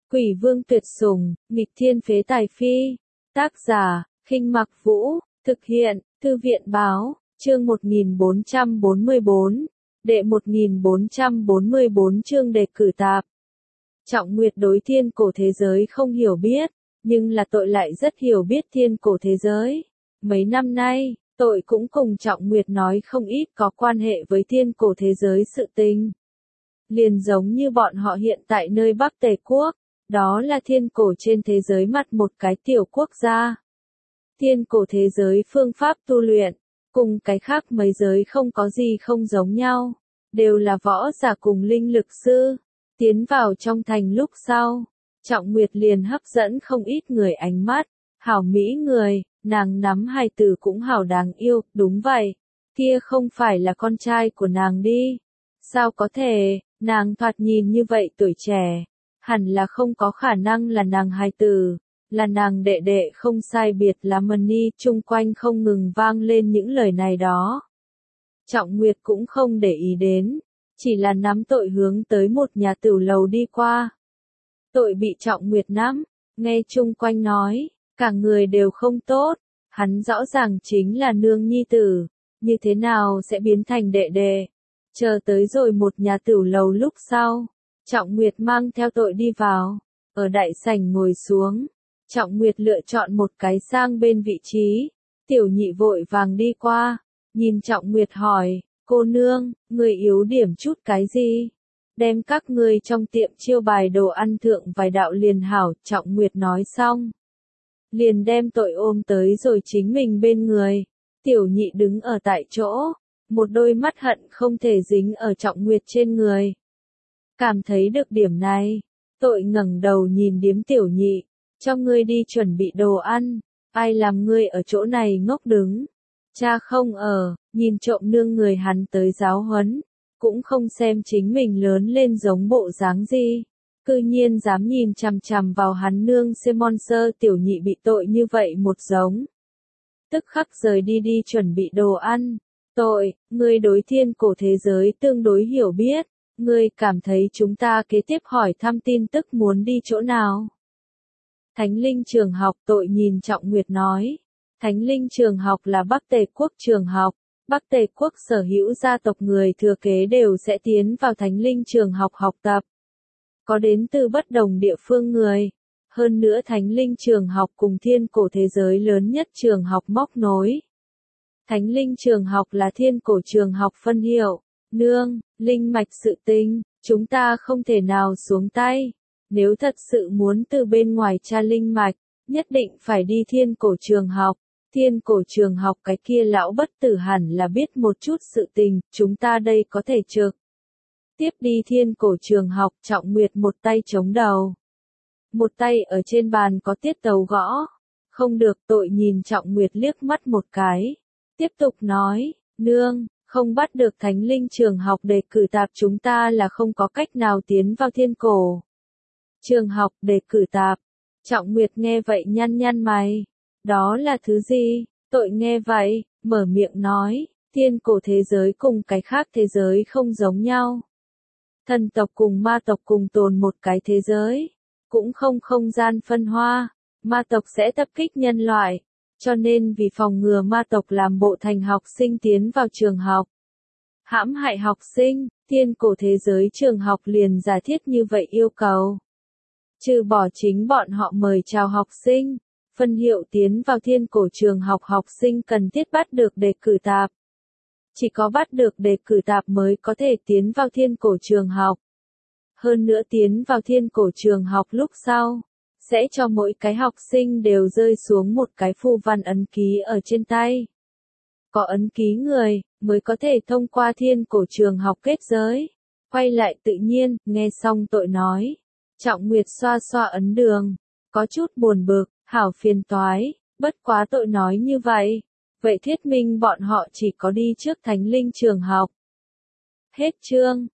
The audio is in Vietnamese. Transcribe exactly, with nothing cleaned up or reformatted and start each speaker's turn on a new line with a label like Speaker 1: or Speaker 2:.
Speaker 1: Quỷ vương tuyệt sủng, nghịch thiên phế tài phi. Tác giả, Khinh Mặc Vũ, thực hiện, Thư viện báo, chương một nghìn bốn trăm bốn mươi bốn, đệ một nghìn bốn trăm bốn mươi bốn chương đề cử tạp. Trọng Nguyệt đối thiên cổ thế giới không hiểu biết, nhưng là tội lại rất hiểu biết thiên cổ thế giới. Mấy năm nay, tội cũng cùng Trọng Nguyệt nói không ít có quan hệ với thiên cổ thế giới sự tình. Liền giống như bọn họ hiện tại nơi Bắc Tề Quốc, đó là thiên cổ trên thế giới mặt một cái tiểu quốc gia. Thiên cổ thế giới phương pháp tu luyện, cùng cái khác mấy giới không có gì không giống nhau, đều là võ giả cùng linh lực sư. Tiến vào trong thành lúc sau, Trọng Nguyệt liền hấp dẫn không ít người ánh mắt, hảo mỹ người, nàng nắm hài tử cũng hảo đáng yêu, đúng vậy, kia không phải là con trai của nàng đi. Sao có thể, nàng thoạt nhìn như vậy tuổi trẻ, hẳn là không có khả năng là nàng hài tử, là nàng đệ đệ không sai biệt là Mani, chung quanh không ngừng vang lên những lời này đó. Trọng Nguyệt cũng không để ý đến, chỉ là nắm tội hướng tới một nhà tửu lầu đi qua. Tội bị Trọng Nguyệt nắm, nghe chung quanh nói, cả người đều không tốt, hắn rõ ràng chính là nương nhi tử, như thế nào sẽ biến thành đệ đệ. Chờ tới rồi một nhà tửu lầu lúc sau, Trọng Nguyệt mang theo tội đi vào, ở đại sảnh ngồi xuống. Trọng Nguyệt lựa chọn một cái sang bên vị trí, tiểu nhị vội vàng đi qua, nhìn Trọng Nguyệt hỏi, cô nương, người yếu điểm chút cái gì? Đem các người trong tiệm chiêu bài đồ ăn thượng vài đạo liền hảo. Trọng Nguyệt nói xong, liền đem tội ôm tới rồi chính mình bên người. Tiểu nhị đứng ở tại chỗ, một đôi mắt hận không thể dính ở Trọng Nguyệt trên người. Cảm thấy được điểm này, tội ngẩng đầu nhìn điếm tiểu nhị, cho ngươi đi chuẩn bị đồ ăn, ai làm ngươi ở chỗ này ngốc đứng. Cha không ở, nhìn trộm nương người hắn tới giáo huấn, cũng không xem chính mình lớn lên giống bộ dáng gì, cư nhiên dám nhìn chằm chằm vào hắn nương Simon Sơ. Tiểu nhị bị tội như vậy một giống, tức khắc rời đi đi chuẩn bị đồ ăn. Tội, ngươi đối thiên cổ thế giới tương đối hiểu biết, ngươi cảm thấy chúng ta kế tiếp hỏi thăm tin tức muốn đi chỗ nào? Thánh Linh trường học. Tội nhìn Trọng Nguyệt nói, Thánh Linh trường học là Bắc Tề Quốc trường học, Bắc Tề Quốc sở hữu gia tộc người thừa kế đều sẽ tiến vào Thánh Linh trường học học tập. Có đến từ bất đồng địa phương người, hơn nữa Thánh Linh trường học cùng thiên cổ thế giới lớn nhất trường học móc nối. Thánh Linh trường học là thiên cổ trường học phân hiệu. Nương, linh mạch sự tình, chúng ta không thể nào xuống tay. Nếu thật sự muốn từ bên ngoài tra linh mạch, nhất định phải đi thiên cổ trường học. Thiên cổ trường học cái kia lão bất tử hẳn là biết một chút sự tình, chúng ta đây có thể trực tiếp đi thiên cổ trường học. Trọng Nguyệt một tay chống đầu, một tay ở trên bàn có tiết tấu gõ. Không được. Tội nhìn Trọng Nguyệt liếc mắt một cái, tiếp tục nói, nương, không bắt được Thánh Linh trường học đề cử tạp chúng ta là không có cách nào tiến vào thiên cổ trường học. Đề cử tạp. Trọng Nguyệt nghe vậy nhăn nhăn mày, đó là thứ gì? Tội nghe vậy, mở miệng nói, thiên cổ thế giới cùng cái khác thế giới không giống nhau. Thần tộc cùng ma tộc cùng tồn một cái thế giới, cũng không không gian phân hoa, ma tộc sẽ tập kích nhân loại, cho nên vì phòng ngừa ma tộc làm bộ thành học sinh tiến vào trường học, hãm hại học sinh, thiên cổ thế giới trường học liền giả thiết như vậy yêu cầu. Trừ bỏ chính bọn họ mời chào học sinh, phân hiệu tiến vào thiên cổ trường học học sinh cần thiết bắt được đề cử tạp. Chỉ có bắt được đề cử tạp mới có thể tiến vào thiên cổ trường học. Hơn nữa tiến vào thiên cổ trường học lúc sau, sẽ cho mỗi cái học sinh đều rơi xuống một cái phù văn ấn ký ở trên tay. Có ấn ký người, mới có thể thông qua thiên cổ trường học kết giới. Quay lại tự nhiên, nghe xong tội nói. Trọng Nguyệt xoa xoa ấn đường, có chút buồn bực, hảo phiền toái, bất quá tội nói như vậy. Vậy thuyết minh bọn họ chỉ có đi trước Thánh Linh trường học. Hết chương.